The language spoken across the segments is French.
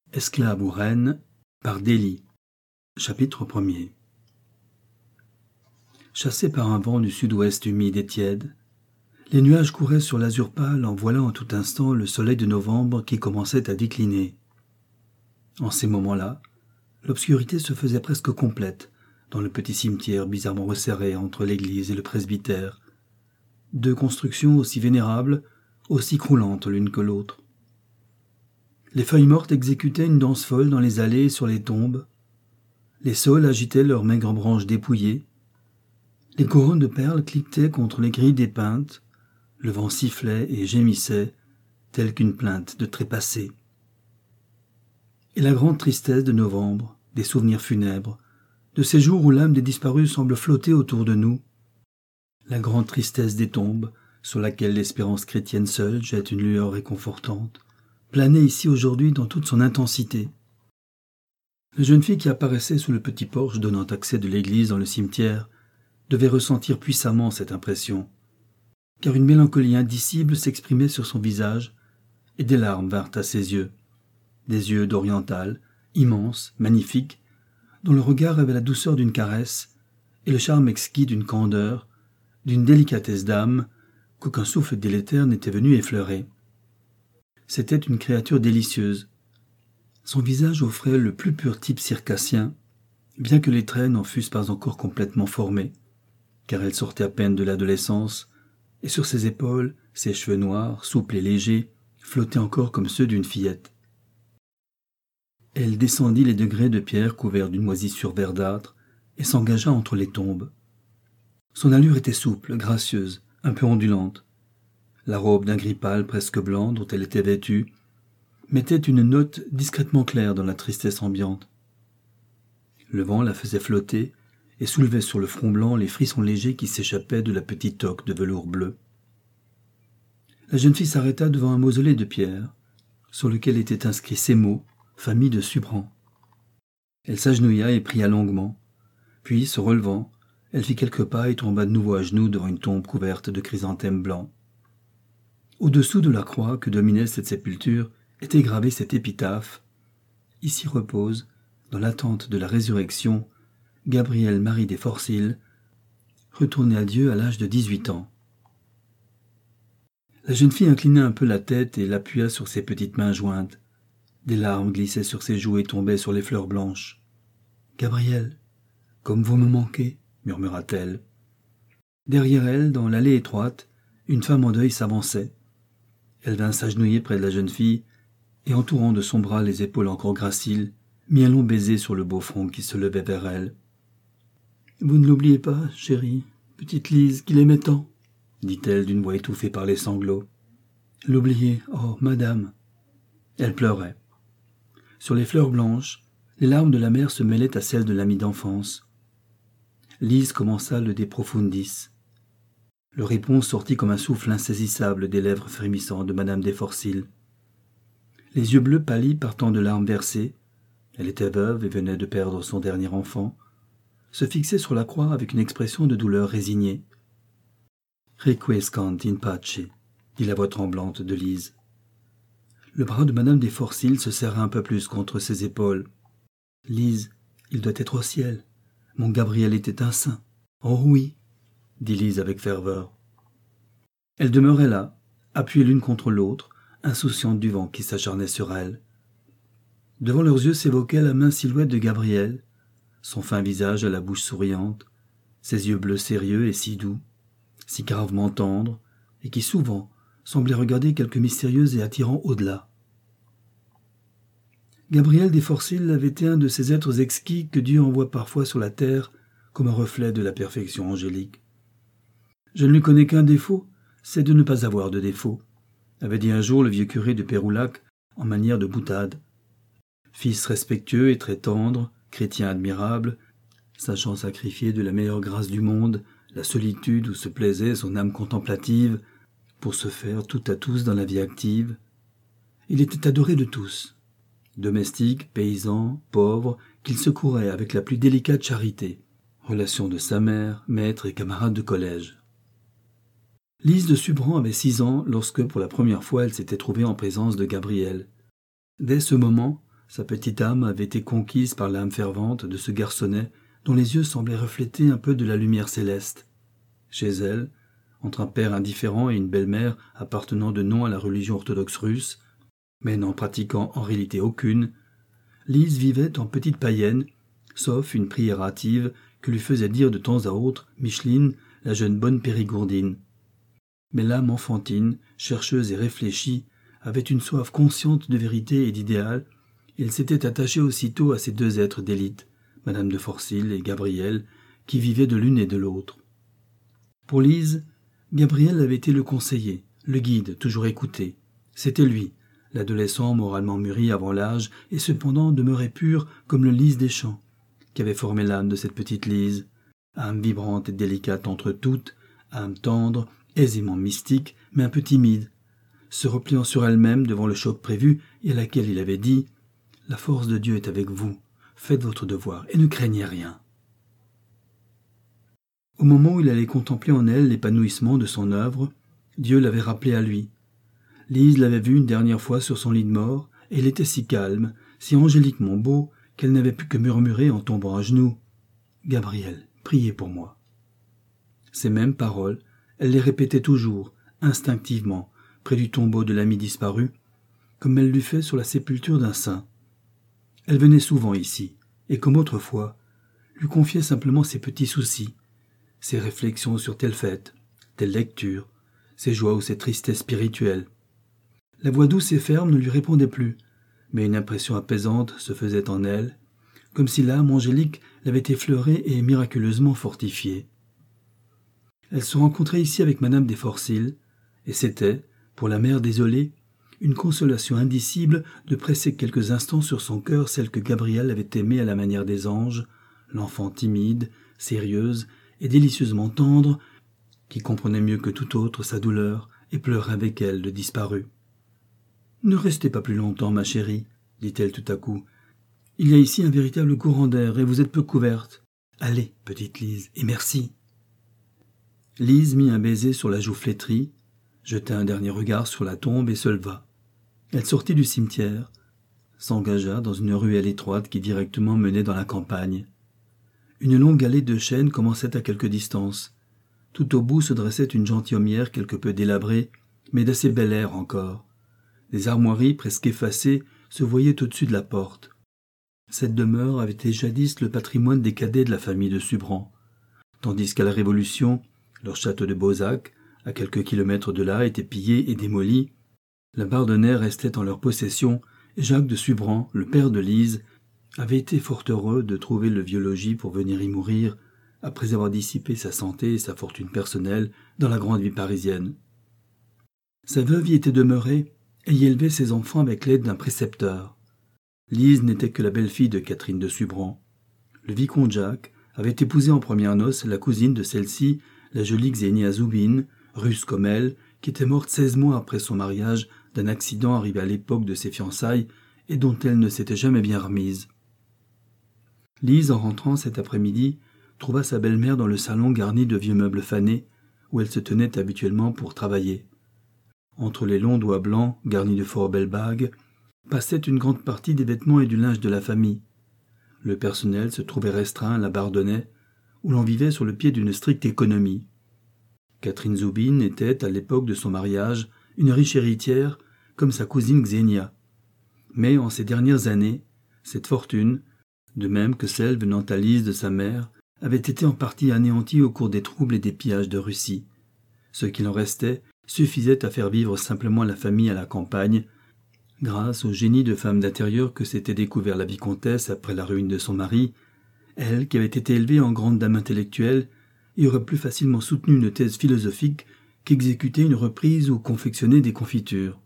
Esclave ou reine, par Delhi. Chapitre 1er. Chassés par un vent du sud-ouest humide et tiède, les nuages couraient sur l'azur pâle en voilant en tout instant le soleil de novembre qui commençait à décliner. En ces moments-là, l'obscurité se faisait presque complète dans le petit cimetière bizarrement resserré entre l'église et le presbytère, deux constructions aussi vénérables, aussi croulantes l'une que l'autre. Les feuilles mortes exécutaient une danse folle dans les allées et sur les tombes. Les saules agitaient leurs maigres branches dépouillées. Les couronnes de perles cliquetaient contre les grilles dépeintes. Le vent sifflait et gémissait, telle qu'une plainte de trépassé. Et la grande tristesse de novembre, des souvenirs funèbres, de ces jours où l'âme des disparus semble flotter autour de nous, la grande tristesse des tombes, sur laquelle l'espérance chrétienne seule jette une lueur réconfortante, planait ici aujourd'hui dans toute son intensité. La jeune fille qui apparaissait sous le petit porche donnant accès de l'église dans le cimetière devait ressentir puissamment cette impression, car une mélancolie indicible s'exprimait sur son visage et des larmes vinrent à ses yeux, des yeux d'orientale, immenses, magnifiques, dont le regard avait la douceur d'une caresse et le charme exquis d'une candeur, d'une délicatesse d'âme qu'aucun souffle délétère n'était venu effleurer. C'était une créature délicieuse. Son visage offrait le plus pur type circassien, bien que les traits n'en fussent pas encore complètement formés, car elle sortait à peine de l'adolescence, et sur ses épaules, ses cheveux noirs, souples et légers, flottaient encore comme ceux d'une fillette. Elle descendit les degrés de pierre couverts d'une moisissure verdâtre et s'engagea entre les tombes. Son allure était souple, gracieuse, un peu ondulante. La robe d'un gris pâle presque blanc dont elle était vêtue mettait une note discrètement claire dans la tristesse ambiante. Le vent la faisait flotter et soulevait sur le front blanc les frissons légers qui s'échappaient de la petite toque de velours bleu. La jeune fille s'arrêta devant un mausolée de pierre, sur lequel étaient inscrits ces mots, famille de Subran. Elle s'agenouilla et pria longuement, puis, se relevant, elle fit quelques pas et tomba de nouveau à genoux devant une tombe couverte de chrysanthèmes blancs. Au-dessous de la croix que dominait cette sépulture était gravée cette épitaphe. Ici repose, dans l'attente de la résurrection, Gabrielle Marie des Forcils, retournée à Dieu à l'âge de 18 ans. La jeune fille inclina un peu la tête et l'appuya sur ses petites mains jointes. Des larmes glissaient sur ses joues et tombaient sur les fleurs blanches. « Gabrielle, comme vous me manquez !» murmura-t-elle. Derrière elle, dans l'allée étroite, une femme en deuil s'avançait. Elle vint s'agenouiller près de la jeune fille et, entourant de son bras les épaules encore graciles, mit un long baiser sur le beau front qui se levait vers elle. « Vous ne l'oubliez pas, chérie, petite Lise, qu'il aimait tant ?» dit-elle d'une voix étouffée par les sanglots. « L'oublier, oh, madame !» Elle pleurait. Sur les fleurs blanches, les larmes de la mère se mêlaient à celles de l'amie d'enfance. Lise commença le De Profundis. Le répons sortit comme un souffle insaisissable des lèvres frémissantes de madame des Forcils. Les yeux bleus pâlis par tant de larmes versées, elle était veuve et venait de perdre son dernier enfant, se fixaient sur la croix avec une expression de douleur résignée. « Requiescant in pace » dit la voix tremblante de Lise. Le bras de madame des Forcils se serra un peu plus contre ses épaules. « Lise, il doit être au ciel. Mon Gabriel était un saint. »« Oh oui !» dit Lise avec ferveur. Elle demeurait là, appuyée l'une contre l'autre, insouciante du vent qui s'acharnait sur elle. Devant leurs yeux s'évoquait la mince silhouette de Gabriel, son fin visage à la bouche souriante, ses yeux bleus sérieux et si doux, si gravement tendres, et qui souvent semblaient regarder quelque mystérieux et attirant au-delà. Gabriel des Forcils avait été un de ces êtres exquis que Dieu envoie parfois sur la terre comme un reflet de la perfection angélique. « Je ne lui connais qu'un défaut, c'est de ne pas avoir de défaut », avait dit un jour le vieux curé de Péroulac en manière de boutade. Fils respectueux et très tendre, chrétien admirable, sachant sacrifier de la meilleure grâce du monde la solitude où se plaisait son âme contemplative pour se faire tout à tous dans la vie active, il était adoré de tous. Domestiques, paysans, pauvres, qu'il secourait avec la plus délicate charité, relation de sa mère, maître et camarade de collège. Lise de Subran avait 6 ans lorsque, pour la première fois, elle s'était trouvée en présence de Gabriel. Dès ce moment, Sa petite âme avait été conquise par l'âme fervente de ce garçonnet dont les yeux semblaient refléter un peu de la lumière céleste. Chez elle, entre un père indifférent et une belle-mère appartenant de nom à la religion orthodoxe russe, mais n'en pratiquant en réalité aucune, Lise vivait en petite païenne, sauf une prière hâtive que lui faisait dire de temps à autre Micheline, la jeune bonne Périgourdine. Mais l'âme enfantine, chercheuse et réfléchie, avait une soif consciente de vérité et d'idéal, et elle s'était attachée aussitôt à ces deux êtres d'élite, Madame de Forcil et Gabriel, qui vivaient de l'une et de l'autre. Pour Lise, Gabriel avait été le conseiller, le guide, toujours écouté. C'était lui, l'adolescent moralement mûri avant l'âge et cependant demeuré pur comme le lys des champs, qui avait formé l'âme de cette petite Lise, âme vibrante et délicate entre toutes, âme tendre, aisément mystique, mais un peu timide, se repliant sur elle-même devant le choc prévu et à laquelle il avait dit « La force de Dieu est avec vous, faites votre devoir et ne craignez rien ». Au moment où il allait contempler en elle l'épanouissement de son œuvre, Dieu l'avait rappelé à lui. Lise l'avait vu une dernière fois sur son lit de mort, et il était si calme, si angéliquement beau, qu'elle n'avait pu que murmurer en tombant à genoux « Gabriel, priez pour moi ». Ces mêmes paroles, elle les répétait toujours, instinctivement, près du tombeau de l'ami disparu, comme elle l'eût fait sur la sépulture d'un saint. Elle venait souvent ici, et comme autrefois, lui confiait simplement ses petits soucis, ses réflexions sur telle fête, telle lecture, ses joies ou ses tristesses spirituelles. La voix douce et ferme ne lui répondait plus, mais une impression apaisante se faisait en elle, comme si l'âme angélique l'avait effleurée et miraculeusement fortifiée. Elle se rencontrait ici avec Madame des Forcil, et c'était, pour la mère désolée, une consolation indicible de presser quelques instants sur son cœur celle que Gabriel avait aimée à la manière des anges, l'enfant timide, sérieuse et délicieusement tendre, qui comprenait mieux que tout autre sa douleur et pleurait avec elle le disparu. « Ne restez pas plus longtemps, ma chérie, dit-elle tout à coup. Il y a ici un véritable courant d'air et vous êtes peu couverte. Allez, petite Lise, et merci. » Lise mit un baiser sur la joue flétrie, jeta un dernier regard sur la tombe et se leva. Elle sortit du cimetière, s'engagea dans une ruelle étroite qui directement menait dans la campagne. Une longue allée de chênes commençait à quelque distance. Tout au bout se dressait une gentilhommière quelque peu délabrée, mais d'assez bel air encore. Des armoiries presque effacées se voyaient au-dessus de la porte. Cette demeure avait été jadis le patrimoine des cadets de la famille de Subran, tandis qu'à la Révolution, leur château de Beauzac, à quelques kilomètres de là, était pillé et démoli. La Bardonnay restait en leur possession, et Jacques de Subran, le père de Lise, avait été fort heureux de trouver le vieux logis pour venir y mourir, après avoir dissipé sa santé et sa fortune personnelle dans la grande vie parisienne. Sa veuve y était demeurée et y élevait ses enfants avec l'aide d'un précepteur. Lise n'était que la belle-fille de Catherine de Subran. Le vicomte Jacques avait épousé en premières noces la cousine de celle-ci, la jolie Xenia Zoubine, russe comme elle, qui était morte 16 mois après son mariage d'un accident arrivé à l'époque de ses fiançailles et dont elle ne s'était jamais bien remise. Lise, en rentrant cet après-midi, trouva sa belle-mère dans le salon garni de vieux meubles fanés, où elle se tenait habituellement pour travailler. Entre les longs doigts blancs, garnis de fort belles bagues, passait une grande partie des vêtements et du linge de la famille. Le personnel se trouvait restreint à la Bardonnay, où l'on vivait sur le pied d'une stricte économie. Catherine Zoubine était, à l'époque de son mariage, une riche héritière, comme sa cousine Xenia. Mais en ces dernières années, cette fortune, de même que celle venant à Lise de sa mère, avait été en partie anéantie au cours des troubles et des pillages de Russie. Ce qu'il en restait suffisait à faire vivre simplement la famille à la campagne, grâce au génie de femme d'intérieur que s'était découvert la vicomtesse après la ruine de son mari, elle qui avait été élevée en grande dame intellectuelle et aurait plus facilement soutenu une thèse philosophique qu'exécuter une reprise ou confectionner des confitures.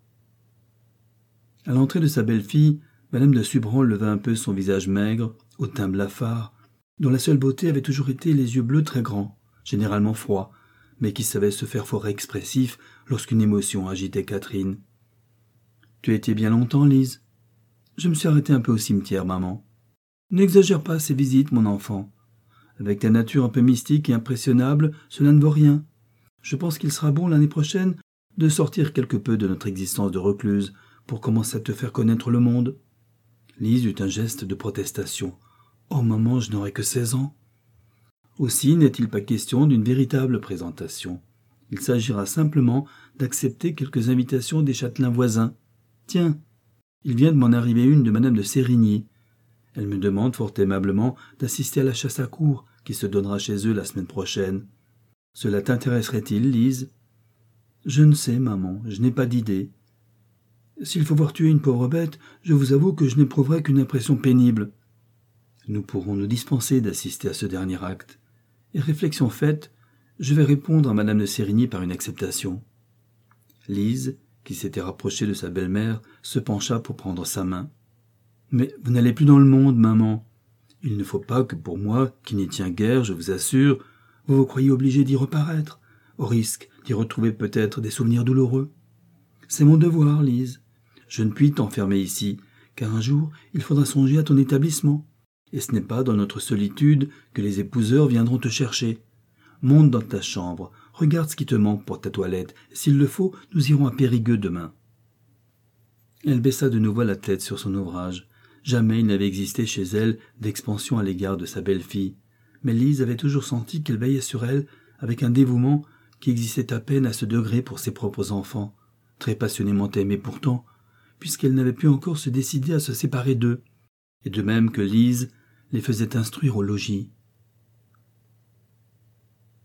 À l'entrée de sa belle-fille, Madame de Subran leva un peu son visage maigre, au teint blafard, dont la seule beauté avait toujours été les yeux bleus très grands, généralement froids, mais qui savaient se faire fort expressifs lorsqu'une émotion agitait Catherine. « Tu as été bien longtemps, Lise ?»« Je me suis arrêté un peu au cimetière, maman. »« N'exagère pas ces visites, mon enfant. Avec ta nature un peu mystique et impressionnable, cela ne vaut rien. Je pense qu'il sera bon l'année prochaine de sortir quelque peu de notre existence de recluse pour commencer à te faire connaître le monde. Lise eut un geste de protestation. « Oh maman, je n'aurai que 16 ans. » Aussi n'est-il pas question d'une véritable présentation. Il s'agira simplement d'accepter quelques invitations des châtelains voisins. Tiens, il vient de m'en arriver une de madame de Sérigny. Elle me demande fort aimablement d'assister à la chasse à courre qui se donnera chez eux la semaine prochaine. Cela t'intéresserait-il, Lise ? Je ne sais, maman, je n'ai pas d'idée. S'il faut voir tuer une pauvre bête, je vous avoue que je n'éprouverai qu'une impression pénible. Nous pourrons nous dispenser d'assister à ce dernier acte. Et réflexion faite, je vais répondre à madame de Sérigny par une acceptation. Lise, qui s'était rapprochée de sa belle-mère, se pencha pour prendre sa main. « Mais vous n'allez plus dans le monde, maman. Il ne faut pas que pour moi, qui n'y tiens guère, je vous assure, vous vous croyez obligé d'y reparaître, au risque d'y retrouver peut-être des souvenirs douloureux. C'est mon devoir, Lise. Je ne puis t'enfermer ici, car un jour, il faudra songer à ton établissement. Et ce n'est pas dans notre solitude que les épouseurs viendront te chercher. Monte dans ta chambre, regarde ce qui te manque pour ta toilette, et s'il le faut, nous irons à Périgueux demain. » Elle baissa de nouveau la tête sur son ouvrage. Jamais il n'avait existé chez elle d'expansion à l'égard de sa belle-fille, mais Lise avait toujours senti qu'elle veillait sur elle avec un dévouement qui existait à peine à ce degré pour ses propres enfants, très passionnément aimés pourtant, puisqu'elle n'avait pu encore se décider à se séparer d'eux, et de même que Lise les faisait instruire au logis.